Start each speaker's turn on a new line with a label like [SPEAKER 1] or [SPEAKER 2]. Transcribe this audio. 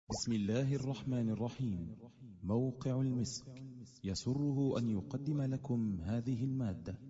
[SPEAKER 1] بسم الله الرحمن الرحيم. موقع المسك يسره أن يقدم لكم هذه المادة.